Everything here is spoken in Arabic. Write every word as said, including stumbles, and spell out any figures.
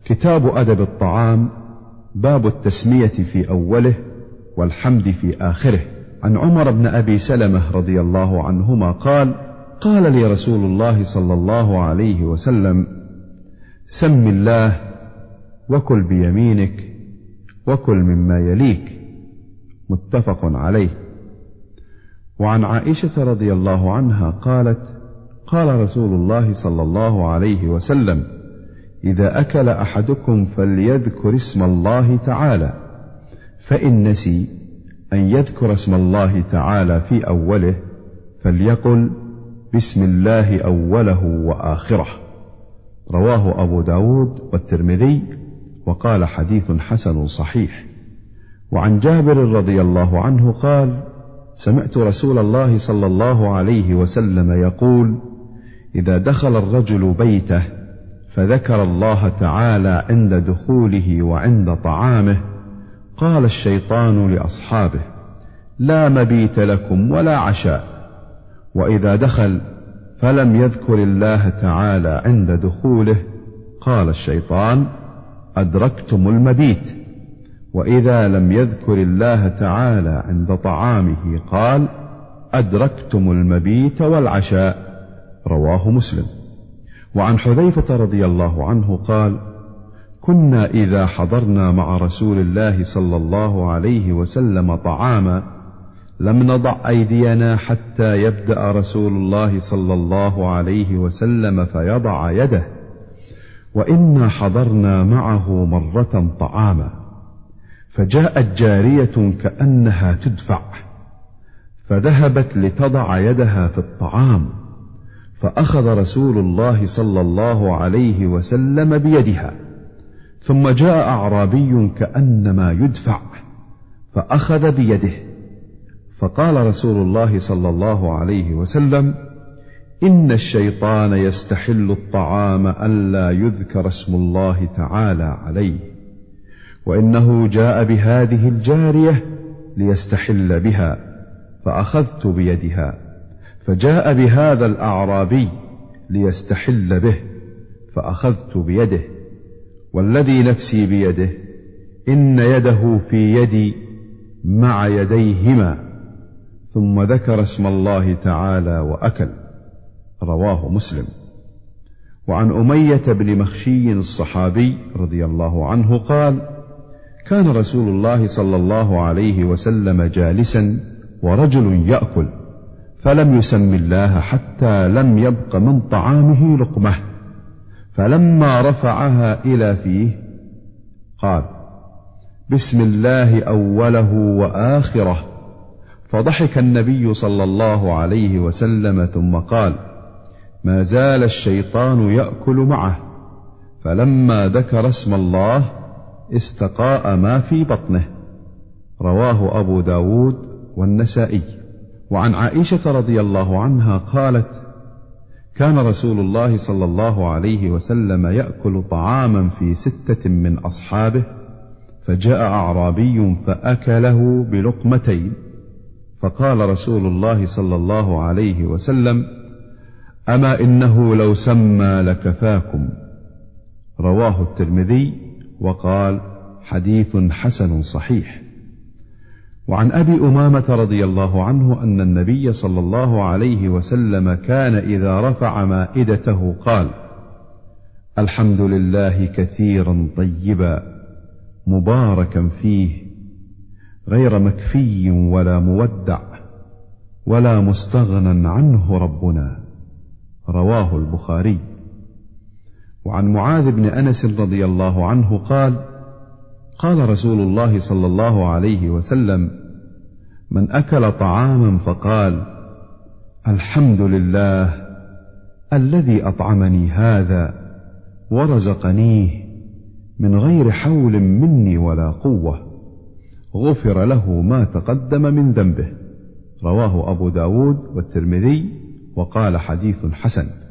كتاب أدب الطعام، باب التسمية في أوله والحمد في آخره. عن عمر بن أبي سلمة رضي الله عنهما قال: قال لي رسول الله صلى الله عليه وسلم: سم الله وكل بيمينك وكل مما يليك. متفق عليه. وعن عائشة رضي الله عنها قالت: قال رسول الله صلى الله عليه وسلم: إذا أكل أحدكم فليذكر اسم الله تعالى، فإن نسي أن يذكر اسم الله تعالى في أوله فليقل بسم الله أوله وآخره. رواه أبو داود والترمذي وقال حديث حسن صحيح. وعن جابر رضي الله عنه قال: سمعت رسول الله صلى الله عليه وسلم يقول: إذا دخل الرجل بيته فذكر الله تعالى عند دخوله وعند طعامه قال الشيطان لأصحابه: لا مبيت لكم ولا عشاء. وإذا دخل فلم يذكر الله تعالى عند دخوله قال الشيطان: أدركتم المبيت. وإذا لم يذكر الله تعالى عند طعامه قال: أدركتم المبيت والعشاء. رواه مسلم. وعن حذيفة رضي الله عنه قال: كنا إذا حضرنا مع رسول الله صلى الله عليه وسلم طعاما لم نضع أيدينا حتى يبدأ رسول الله صلى الله عليه وسلم فيضع يده، وإنا حضرنا معه مرة طعاما فجاءت جارية كأنها تدفع فذهبت لتضع يدها في الطعام، فأخذ رسول الله صلى الله عليه وسلم بيدها، ثم جاء أعرابي كأنما يدفع فأخذ بيده، فقال رسول الله صلى الله عليه وسلم: إن الشيطان يستحل الطعام ألا يذكر اسم الله تعالى عليه، وإنه جاء بهذه الجارية ليستحل بها، فأخذت بيدها، فجاء بهذا الأعرابي ليستحل به، فأخذت بيده، والذي نفسي بيده إن يده في يدي مع يديهما، ثم ذكر اسم الله تعالى وأكل. رواه مسلم. وعن أمية بن مخشي الصحابي رضي الله عنه قال: كان رسول الله صلى الله عليه وسلم جالسا ورجل يأكل فلم يسم الله حتى لم يبق من طعامه لقمة، فلما رفعها إلى فيه قال: بسم الله أوله وآخره، فضحك النبي صلى الله عليه وسلم ثم قال: ما زال الشيطان يأكل معه، فلما ذكر اسم الله استقاء ما في بطنه. رواه أبو داود والنسائي. وعن عائشة رضي الله عنها قالت: كان رسول الله صلى الله عليه وسلم يأكل طعاما في ستة من أصحابه، فجاء أعرابي فأكله بلقمتين، فقال رسول الله صلى الله عليه وسلم: أما إنه لو سمى لكفاكم. رواه الترمذي وقال حديث حسن صحيح. وعن أبي أمامة رضي الله عنه أن النبي صلى الله عليه وسلم كان إذا رفع مائدته قال: الحمد لله كثيرا طيبا مباركا فيه، غير مكفي ولا مودع ولا مستغنى عنه ربنا. رواه البخاري. وعن معاذ بن أنس رضي الله عنه قال: قال رسول الله صلى الله عليه وسلم: من أكل طعاما فقال: الحمد لله الذي أطعمني هذا ورزقنيه من غير حول مني ولا قوة، غفر له ما تقدم من ذنبه. رواه أبو داود والترمذي وقال حديث حسن.